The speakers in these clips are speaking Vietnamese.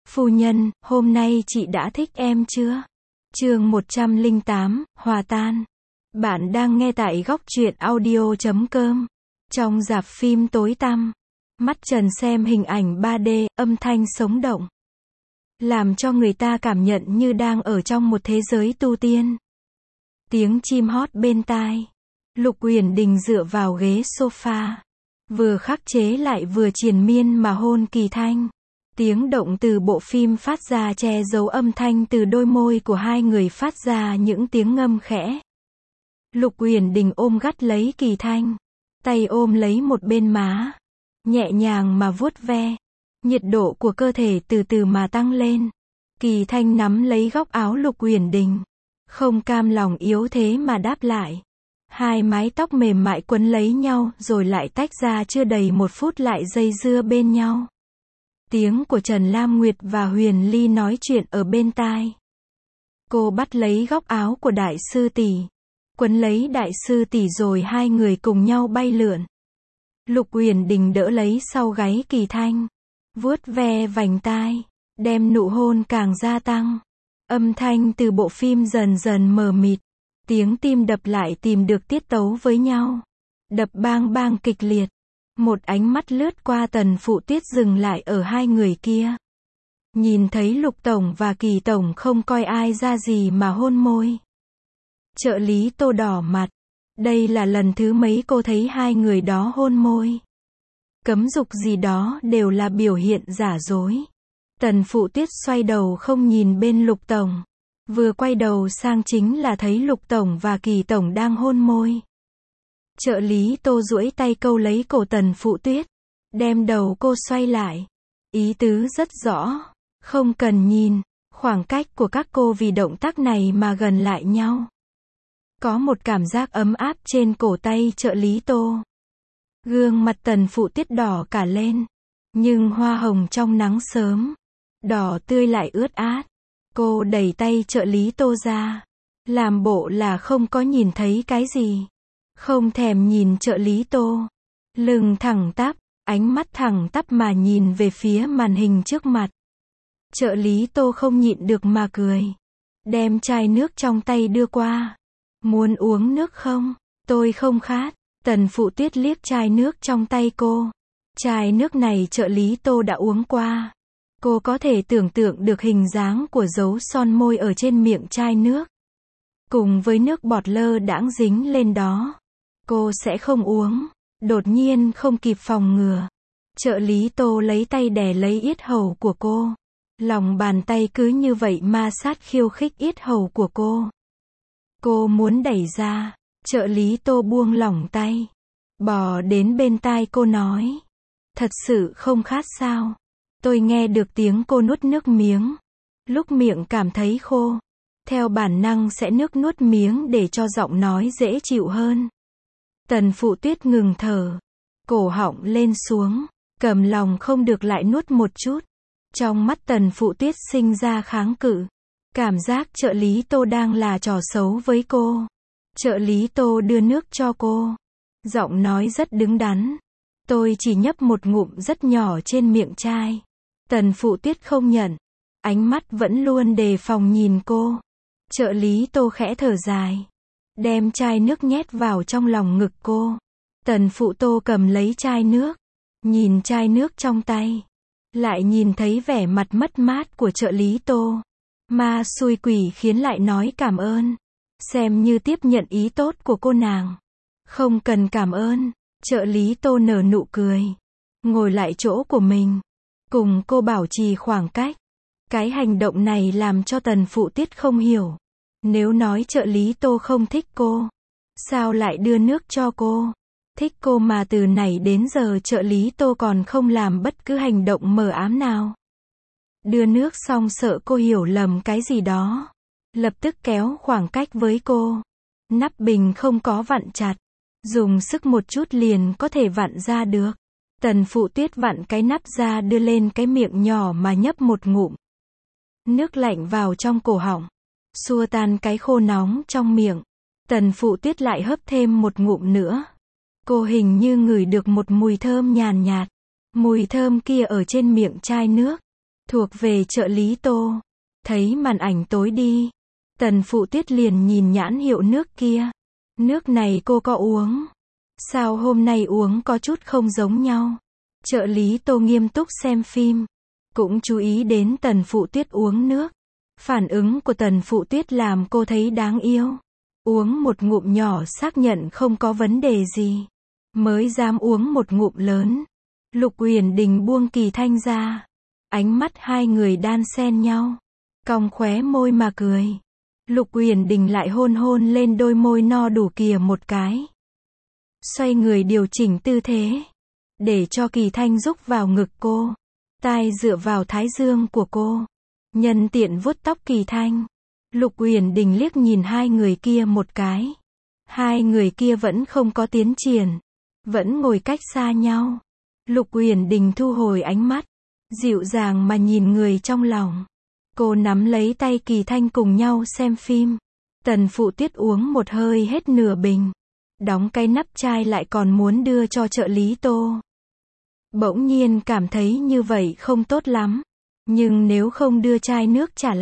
Phu nhân, hôm nay chị đã thích em chưa? Chương 108, hòa tan. Bạn đang nghe tại góc truyện audio.com. Trong rạp phim tối tăm, mắt Trần xem hình ảnh 3D, âm thanh sống động, làm cho người ta cảm nhận như đang ở trong một thế giới tu tiên. Tiếng chim hót bên tai. Lục Uyển Đình dựa vào ghế sofa, vừa khắc chế lại vừa triền miên mà hôn Kỳ Thanh. Tiếng động từ bộ phim phát ra che giấu âm thanh từ đôi môi của hai người phát ra những tiếng ngâm khẽ. Lục Uyển Đình ôm gắt lấy Kỳ Thanh, tay ôm lấy một bên má, nhẹ nhàng mà vuốt ve. Nhiệt độ của cơ thể từ từ mà tăng lên. Kỳ Thanh nắm lấy góc áo Lục Uyển Đình, không cam lòng yếu thế mà đáp lại. Hai mái tóc mềm mại quấn lấy nhau rồi lại tách ra, chưa đầy một phút lại dây dưa bên nhau. Tiếng của Trần Lam Nguyệt và Huyền Ly nói chuyện ở bên tai. Cô bắt lấy góc áo của đại sư tỷ, quấn lấy đại sư tỷ rồi hai người cùng nhau bay lượn. Lục Uyển Đình đỡ lấy sau gáy Kỳ Thanh, vuốt ve vành tai, đem nụ hôn càng gia tăng. Âm thanh từ bộ phim dần dần mờ mịt, tiếng tim đập lại tìm được tiết tấu với nhau, đập bang bang kịch liệt. Một ánh mắt lướt qua Tần Phụ Tuyết dừng lại ở hai người kia. Nhìn thấy Lục Tổng và Kỳ Tổng không coi ai ra gì mà hôn môi. Trợ lý Tô đỏ mặt. Đây là lần thứ mấy cô thấy hai người đó hôn môi. Cấm dục gì đó đều là biểu hiện giả dối. Tần Phụ Tuyết xoay đầu không nhìn bên Lục Tổng. Vừa quay đầu sang chính là thấy Lục Tổng và Kỳ Tổng đang hôn môi. Trợ lý Tô duỗi tay câu lấy cổ Tần Phụ Tuyết, đem đầu cô xoay lại. Ý tứ rất rõ, không cần nhìn, khoảng cách của các cô vì động tác này mà gần lại nhau. Có một cảm giác ấm áp trên cổ tay trợ lý Tô. Gương mặt Tần Phụ Tuyết đỏ cả lên, nhưng hoa hồng trong nắng sớm, đỏ tươi lại ướt át. Cô đẩy tay trợ lý Tô ra, làm bộ là không có nhìn thấy cái gì. Không thèm nhìn trợ lý Tô, lưng thẳng tắp, ánh mắt thẳng tắp mà nhìn về phía màn hình trước mặt. Trợ lý Tô không nhịn được mà cười, đem chai nước trong tay đưa qua. Muốn uống nước không? Tôi không khát. Tần Phụ Tuyết liếc chai nước trong tay cô. Chai nước này trợ lý Tô đã uống qua. Cô có thể tưởng tượng được hình dáng của dấu son môi ở trên miệng chai nước, cùng với nước bọt lơ đãng dính lên đó. Cô sẽ không uống. Đột nhiên không kịp phòng ngừa, trợ lý Tô lấy tay đè lấy yết hầu của cô. Lòng bàn tay cứ như vậy ma sát khiêu khích yết hầu của cô. Cô muốn đẩy ra, trợ lý Tô buông lỏng tay, bò đến bên tai cô nói. Thật sự không khát sao? Tôi nghe được tiếng cô nuốt nước miếng. Lúc miệng cảm thấy khô, theo bản năng sẽ nuốt miếng để cho giọng nói dễ chịu hơn. Tần Phụ Tuyết ngừng thở, cổ họng lên xuống, cầm lòng không được lại nuốt một chút. Trong mắt Tần Phụ Tuyết sinh ra kháng cự, cảm giác trợ lý Tô đang là trò xấu với cô. Trợ lý Tô đưa nước cho cô, giọng nói rất đứng đắn. Tôi chỉ nhấp một ngụm rất nhỏ trên miệng chai. Tần Phụ Tuyết không nhận, ánh mắt vẫn luôn đề phòng nhìn cô. Trợ lý Tô khẽ thở dài, đem chai nước nhét vào trong lòng ngực cô. Tần Phụ Tô cầm lấy chai nước, nhìn chai nước trong tay, lại nhìn thấy vẻ mặt mất mát của trợ lý Tô. Ma xui quỷ khiến lại nói cảm ơn, xem như tiếp nhận ý tốt của cô nàng. Không cần cảm ơn. Trợ lý Tô nở nụ cười, ngồi lại chỗ của mình, cùng cô bảo trì khoảng cách. Cái hành động này làm cho Tần Phụ Tuyết không hiểu. Nếu nói trợ lý Tô không thích cô, sao lại đưa nước cho cô? Thích cô mà từ nãy đến giờ trợ lý Tô còn không làm bất cứ hành động mờ ám nào. Đưa nước xong sợ cô hiểu lầm cái gì đó, lập tức kéo khoảng cách với cô. Nắp bình không có vặn chặt, dùng sức một chút liền có thể vặn ra được. Tần Phụ Tuyết vặn cái nắp ra đưa lên cái miệng nhỏ mà nhấp một ngụm. Nước lạnh vào trong cổ họng, xua tan cái khô nóng trong miệng. Tần Phụ Tuyết lại hớp thêm một ngụm nữa. Cô hình như ngửi được một mùi thơm nhàn nhạt. Mùi thơm kia ở trên miệng chai nước. thuộc về trợ lý Tô. Thấy màn ảnh tối đi, Tần Phụ Tuyết liền nhìn nhãn hiệu nước kia. Nước này cô có uống? Sao hôm nay uống có chút không giống nhau? Trợ lý Tô nghiêm túc xem phim, cũng chú ý đến Tần Phụ Tuyết uống nước. Phản ứng của Tần Phụ Tuyết làm cô thấy đáng yêu. Uống một ngụm nhỏ xác nhận không có vấn đề gì, mới dám uống một ngụm lớn. Lục Uyển Đình buông Kỳ Thanh ra. Ánh mắt hai người đan xen nhau, cong khóe môi mà cười. Lục Uyển Đình lại hôn hôn lên đôi môi no đủ kia một cái. Xoay người điều chỉnh tư thế, để cho Kỳ Thanh rúc vào ngực cô, tai dựa vào thái dương của cô. Nhân tiện vuốt tóc Kỳ Thanh. Lục Uyển Đình liếc nhìn hai người kia một cái. Hai người kia vẫn không có tiến triển, vẫn ngồi cách xa nhau. Lục Uyển Đình thu hồi ánh mắt, dịu dàng mà nhìn người trong lòng. Cô nắm lấy tay Kỳ Thanh cùng nhau xem phim. Tần Phụ Tuyết uống một hơi hết nửa bình, đóng cái nắp chai lại còn muốn đưa cho trợ lý Tô. Bỗng nhiên cảm thấy như vậy không tốt lắm, nhưng nếu không đưa chai nước trả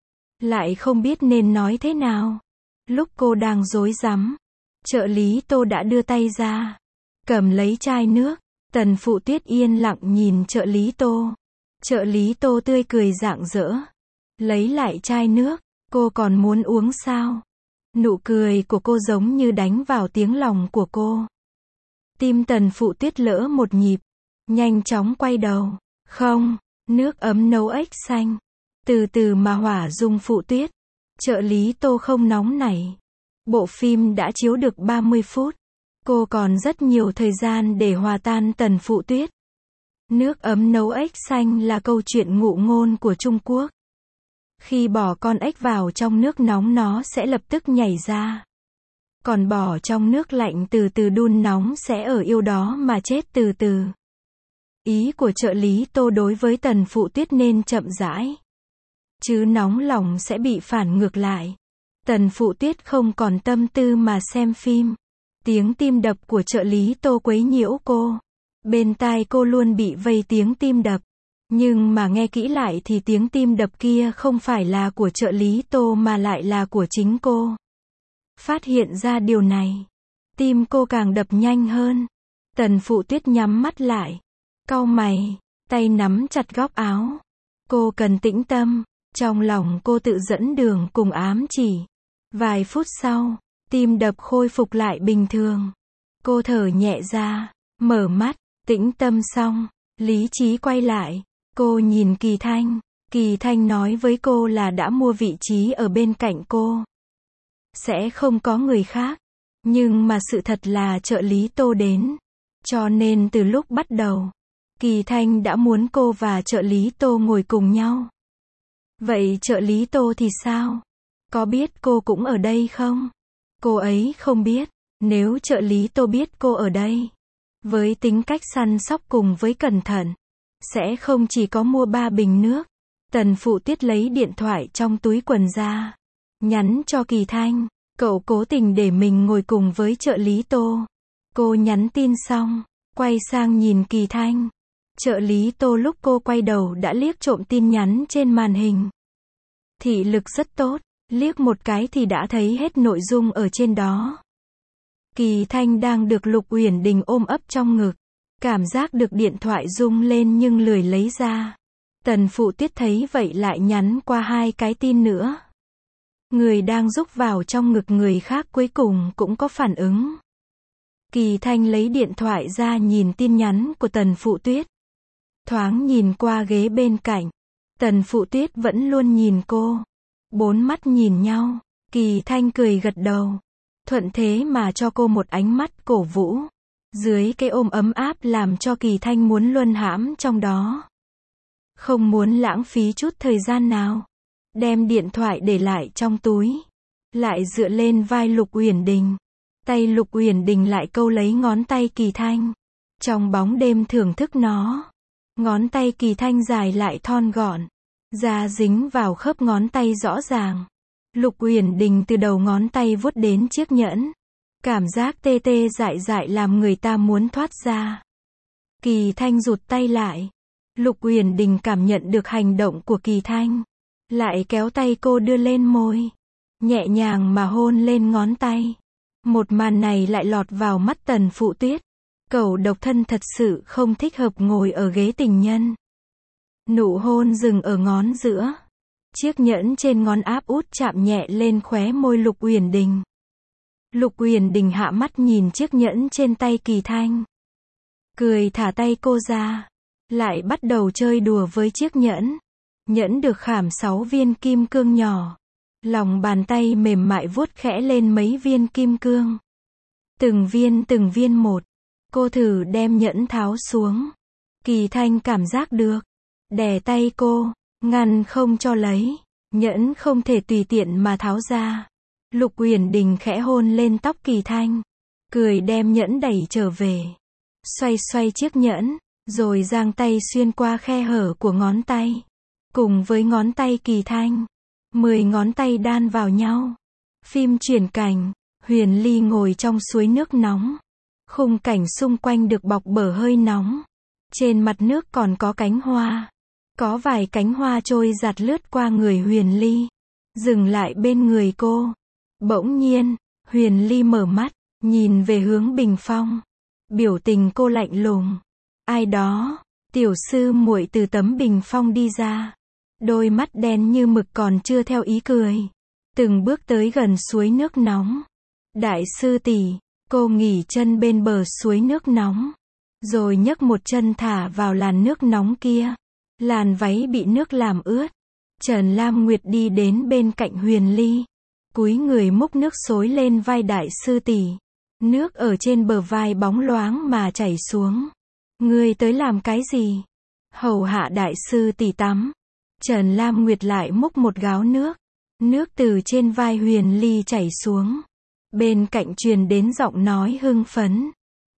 lại không biết nên nói thế nào. Lúc cô đang rối rắm, trợ lý Tô đã đưa tay ra, cầm lấy chai nước. Tần Phụ Tuyết yên lặng nhìn trợ lý Tô. Trợ lý Tô tươi cười rạng rỡ, lấy lại chai nước. Cô còn muốn uống sao? Nụ cười của cô giống như đánh vào tiếng lòng của cô. Tim Tần Phụ Tuyết lỡ một nhịp, nhanh chóng quay đầu. Không, nước ấm nấu ếch xanh. Từ từ mà hỏa dung Phụ Tuyết. Trợ lý Tô không nóng nảy. Bộ phim đã chiếu được 30 phút. Cô còn rất nhiều thời gian để hòa tan Tần Phụ Tuyết. Nước ấm nấu ếch xanh là câu chuyện ngụ ngôn của Trung Quốc. Khi bỏ con ếch vào trong nước nóng nó sẽ lập tức nhảy ra. Còn bỏ trong nước lạnh từ từ đun nóng sẽ ở yêu đó mà chết từ từ. Ý của trợ lý Tô đối với Tần Phụ Tuyết nên chậm rãi, chứ nóng lòng sẽ bị phản ngược lại. Tần Phụ Tuyết không còn tâm tư mà xem phim. Tiếng tim đập của trợ lý Tô quấy nhiễu cô. Bên tai cô luôn bị vây tiếng tim đập. Nhưng mà nghe kỹ lại thì tiếng tim đập kia không phải là của trợ lý Tô mà lại là của chính cô. Phát hiện ra điều này, tim cô càng đập nhanh hơn. Tần Phụ Tuyết nhắm mắt lại, cau mày, tay nắm chặt góc áo. Cô cần tĩnh tâm. Trong lòng cô tự dẫn đường cùng ám chỉ. Vài phút sau, tim đập khôi phục lại bình thường. Cô thở nhẹ ra, mở mắt, tĩnh tâm xong, lý trí quay lại. Cô nhìn Kỳ Thanh. Kỳ Thanh nói với cô là đã mua vị trí ở bên cạnh cô, sẽ không có người khác. Nhưng mà sự thật là trợ lý Tô đến. Cho nên từ lúc bắt đầu, Kỳ Thanh đã muốn cô và trợ lý Tô ngồi cùng nhau. Vậy trợ lý Tô thì sao? Có biết cô cũng ở đây không? Cô ấy không biết. Nếu trợ lý Tô biết cô ở đây, với tính cách săn sóc cùng với cẩn thận, sẽ không chỉ có mua 3 bình nước. Tần Phụ Tuyết lấy điện thoại trong túi quần ra, nhắn cho Kỳ Thanh. Cậu cố tình để mình ngồi cùng với trợ lý Tô. Cô nhắn tin xong, quay sang nhìn Kỳ Thanh. Trợ lý Tô lúc cô quay đầu đã liếc trộm tin nhắn trên màn hình. Thị lực rất tốt, liếc một cái thì đã thấy hết nội dung ở trên đó. Kỳ Thanh đang được Lục Uyển Đình ôm ấp trong ngực. Cảm giác được điện thoại rung lên nhưng lười lấy ra. Tần Phụ Tuyết thấy vậy lại nhắn qua 2 cái tin nữa. Người đang rúc vào trong ngực người khác cuối cùng cũng có phản ứng. Kỳ Thanh lấy điện thoại ra nhìn tin nhắn của Tần Phụ Tuyết. Thoáng nhìn qua ghế bên cạnh. Tần Phụ Tuyết vẫn luôn nhìn cô. 4 mắt nhìn nhau. Kỳ Thanh cười gật đầu, thuận thế mà cho cô một ánh mắt cổ vũ. Dưới cái ôm ấm áp làm cho Kỳ Thanh muốn luân hãm trong đó. Không muốn lãng phí chút thời gian nào. Đem điện thoại để lại trong túi. Lại dựa lên vai Lục Uyển Đình. Tay Lục Uyển Đình lại câu lấy ngón tay Kỳ Thanh. Trong bóng đêm thưởng thức nó. Ngón tay Kỳ Thanh dài lại thon gọn. Da dính vào khớp ngón tay rõ ràng. Lục Uyển Đình từ đầu ngón tay vuốt đến chiếc nhẫn. Cảm giác tê tê dại dại làm người ta muốn thoát ra. Kỳ Thanh rụt tay lại. Lục Uyển Đình cảm nhận được hành động của Kỳ Thanh. Lại kéo tay cô đưa lên môi. Nhẹ nhàng mà hôn lên ngón tay. Một màn này lại lọt vào mắt Tần Phụ Tuyết. Cẩu độc thân thật sự không thích hợp ngồi ở ghế tình nhân. Nụ hôn dừng ở ngón giữa. Chiếc nhẫn trên ngón áp út chạm nhẹ lên khóe môi Lục Uyển Đình. Lục Uyển Đình hạ mắt nhìn chiếc nhẫn trên tay Kỳ Thanh. Cười thả tay cô ra. Lại bắt đầu chơi đùa với chiếc nhẫn. Nhẫn được khảm 6 viên kim cương nhỏ. Lòng bàn tay mềm mại vuốt khẽ lên mấy viên kim cương. Từng viên một. Cô thử đem nhẫn tháo xuống. Kỳ Thanh cảm giác được. Đè tay cô, ngăn không cho lấy. Nhẫn không thể tùy tiện mà tháo ra. Lục Uyển Đình khẽ hôn lên tóc Kỳ Thanh. Cười đem nhẫn đẩy trở về. Xoay chiếc nhẫn, rồi giang tay xuyên qua khe hở của ngón tay. Cùng với ngón tay Kỳ Thanh. 10 ngón tay đan vào nhau. Phim chuyển cảnh, Huyền Ly ngồi trong suối nước nóng. Khung cảnh xung quanh được bọc bởi hơi nóng. Trên mặt nước còn có cánh hoa. Có vài cánh hoa trôi giạt lướt qua người Huyền Ly. Dừng lại bên người cô. Bỗng nhiên, Huyền Ly mở mắt, nhìn về hướng bình phong. Biểu tình cô lạnh lùng. Ai đó? Tiểu sư muội từ tấm bình phong đi ra. Đôi mắt đen như mực còn chưa theo ý cười. Từng bước tới gần suối nước nóng. Đại sư tỷ, cô nghỉ chân bên bờ suối nước nóng. Rồi nhấc một chân thả vào làn nước nóng kia. Làn váy bị nước làm ướt. Trần Lam Nguyệt đi đến bên cạnh Huyền Ly. Cúi người múc nước xối lên vai đại sư tỷ. Nước ở trên bờ vai bóng loáng mà chảy xuống. Ngươi tới làm cái gì? Hầu hạ đại sư tỷ tắm. Trần Lam Nguyệt lại múc một gáo nước. Nước từ trên vai Huyền Ly chảy xuống. Bên cạnh truyền đến giọng nói hưng phấn.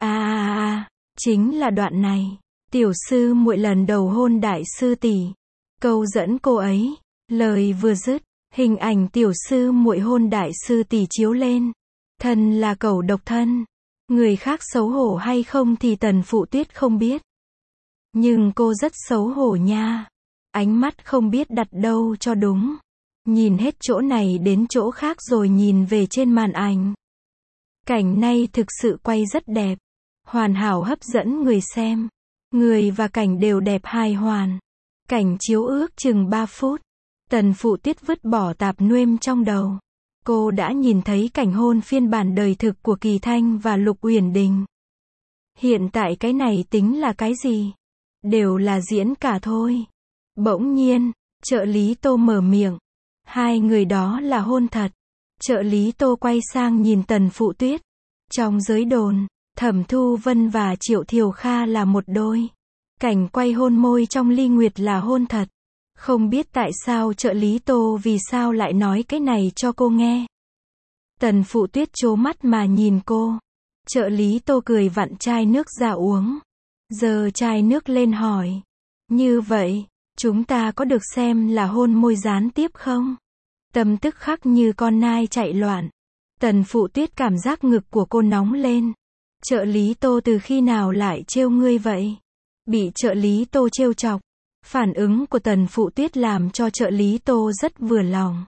Chính là đoạn này. Tiểu sư muội lần đầu hôn đại sư tỷ. Câu dẫn cô ấy. Lời vừa dứt, hình ảnh tiểu sư muội hôn đại sư tỷ chiếu lên. Thân là cẩu độc thân. Người khác xấu hổ hay không thì Tần Phụ Tuyết không biết. Nhưng cô rất xấu hổ nha. Ánh mắt không biết đặt đâu cho đúng. Nhìn hết chỗ này đến chỗ khác rồi nhìn về trên màn ảnh. Cảnh này thực sự quay rất đẹp. Hoàn hảo hấp dẫn người xem. Người và cảnh đều đẹp hài hoàn. Cảnh chiếu ước chừng 3 phút. Tần Phụ Tuyết vứt bỏ tạp nuêm trong đầu. Cô đã nhìn thấy cảnh hôn phiên bản đời thực của Kỳ Thanh và Lục Uyển Đình. Hiện tại cái này tính là cái gì? Đều là diễn cả thôi. Bỗng nhiên, trợ lý Tô mở miệng. Hai người đó là hôn thật. Trợ lý Tô quay sang nhìn Tần Phụ Tuyết. Trong giới đồn, Thẩm Thu Vân và Triệu Thiều Kha là một đôi. Cảnh quay hôn môi trong ly nguyệt là hôn thật. Không biết tại sao trợ lý Tô vì sao lại nói cái này cho cô nghe. Tần Phụ Tuyết trố mắt mà nhìn cô. Trợ lý Tô cười vặn chai nước ra uống. Giơ chai nước lên hỏi. Như vậy, chúng ta có được xem là hôn môi gián tiếp không? Tâm tức khắc như con nai chạy loạn. Tần Phụ Tuyết cảm giác ngực của cô nóng lên. Trợ lý Tô từ khi nào lại trêu ngươi vậy? Bị trợ lý Tô trêu chọc. Phản ứng của Tần Phụ Tuyết làm cho trợ lý Tô rất vừa lòng.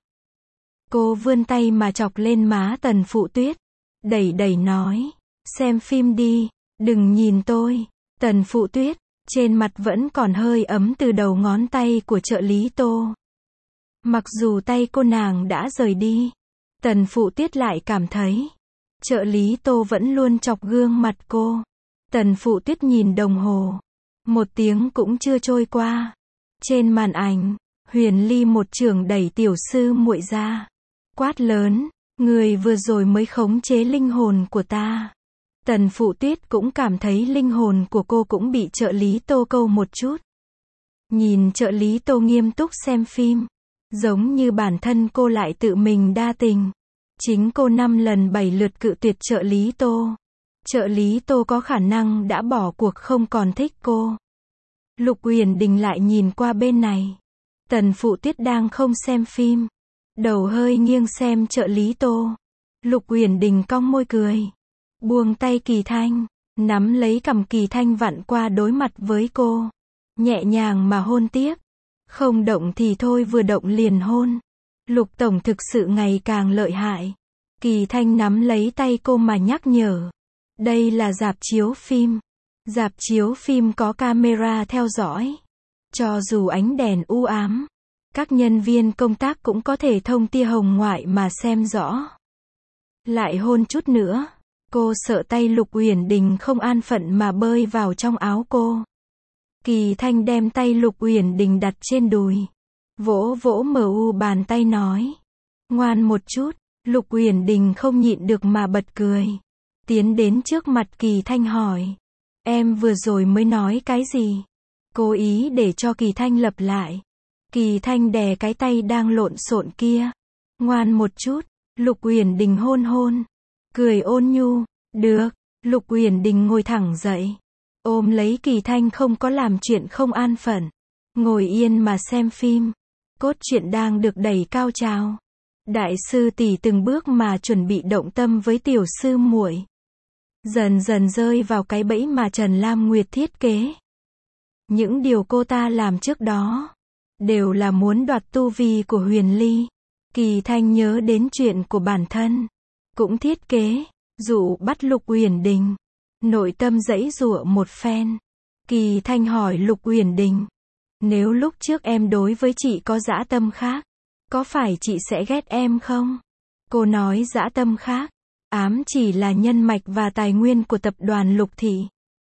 Cô vươn tay mà chọc lên má Tần Phụ Tuyết. Đẩy nói. Xem phim đi, đừng nhìn tôi. Tần Phụ Tuyết, trên mặt vẫn còn hơi ấm từ đầu ngón tay của trợ lý Tô. Mặc dù tay cô nàng đã rời đi. Tần Phụ Tuyết lại cảm thấy. Trợ lý Tô vẫn luôn chọc gương mặt cô. Tần Phụ Tuyết nhìn đồng hồ. 1 tiếng cũng chưa trôi qua. Trên màn ảnh, Huyền Ly một chưởng đẩy tiểu sư muội ra. Quát lớn, người vừa rồi mới khống chế linh hồn của ta. Tần Phụ Tuyết cũng cảm thấy linh hồn của cô cũng bị trợ lý Tô câu một chút. Nhìn trợ lý Tô nghiêm túc xem phim. Giống như bản thân cô lại tự mình đa tình. Chính cô 5 lần 7 lượt cự tuyệt trợ lý Tô. Trợ lý Tô có khả năng đã bỏ cuộc không còn thích cô. Lục Uyển Đình lại nhìn qua bên này. Tần Phụ Tuyết đang không xem phim. Đầu hơi nghiêng xem trợ lý Tô. Lục Uyển Đình cong môi cười. Buông tay Kỳ Thanh. Nắm lấy cằm Kỳ Thanh vặn qua đối mặt với cô. nhẹ nhàng mà hôn tiếp. Không động thì thôi, vừa động liền hôn. Lục tổng thực sự ngày càng lợi hại. Kỳ Thanh nắm lấy tay cô mà nhắc nhở. Đây là rạp chiếu phim. Rạp chiếu phim có camera theo dõi. Cho dù ánh đèn u ám, các nhân viên công tác cũng có thể thông tia hồng ngoại mà xem rõ. Lại hôn chút nữa. Cô sợ tay Lục Uyển Đình không an phận mà bơi vào trong áo cô. Kỳ Thanh đem tay Lục Uyển Đình đặt trên đùi. Vỗ vỗ mu bàn tay nói. Ngoan một chút. Lục Uyển Đình không nhịn được mà bật cười. Tiến đến trước mặt Kỳ Thanh hỏi. Em vừa rồi mới nói cái gì? Cố ý để cho Kỳ Thanh lặp lại. Kỳ Thanh đè cái tay đang lộn xộn kia. Ngoan một chút. Lục Uyển Đình hôn hôn. Cười ôn nhu. Được. Lục Uyển Đình ngồi thẳng dậy. Ôm lấy Kỳ Thanh, không có làm chuyện không an phận. Ngồi yên mà xem phim. Cốt truyện đang được đẩy cao trào. Đại sư tỷ từng bước mà chuẩn bị động tâm với tiểu sư muội. Dần dần rơi vào cái bẫy mà Trần Lam Nguyệt thiết kế. Những điều cô ta làm trước đó đều là muốn đoạt tu vi của Huyền Ly. Kỳ Thanh nhớ đến chuyện của bản thân, cũng thiết kế dụ bắt Lục Uyển Đình. Nội tâm giãy giụa một phen. Kỳ Thanh hỏi Lục Uyển Đình, nếu lúc trước em đối với chị có dã tâm khác, có phải chị sẽ ghét em không? Cô nói dã tâm khác, ám chỉ là nhân mạch và tài nguyên của tập đoàn Lục Thị.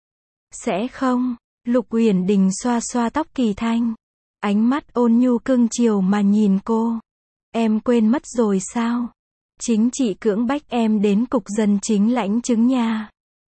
Sẽ không. Lục Uyển Đình xoa xoa tóc Kỳ Thanh, ánh mắt ôn nhu cưng chiều mà nhìn cô. Em quên mất rồi sao? Chính chị cưỡng bách em đến cục dân chính lãnh chứng nha.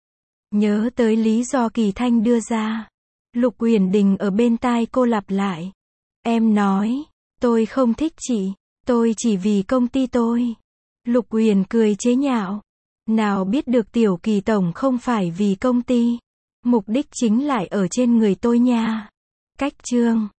Nhớ tới lý do Kỳ Thanh đưa ra, Lục Uyển Đình ở bên tai cô lặp lại. Em nói, tôi không thích chị, tôi chỉ vì công ty tôi. Lục Uyển cười chế nhạo. Nào biết được tiểu Kỳ tổng không phải vì công ty. Mục đích chính lại ở trên người tôi nha. Cách chương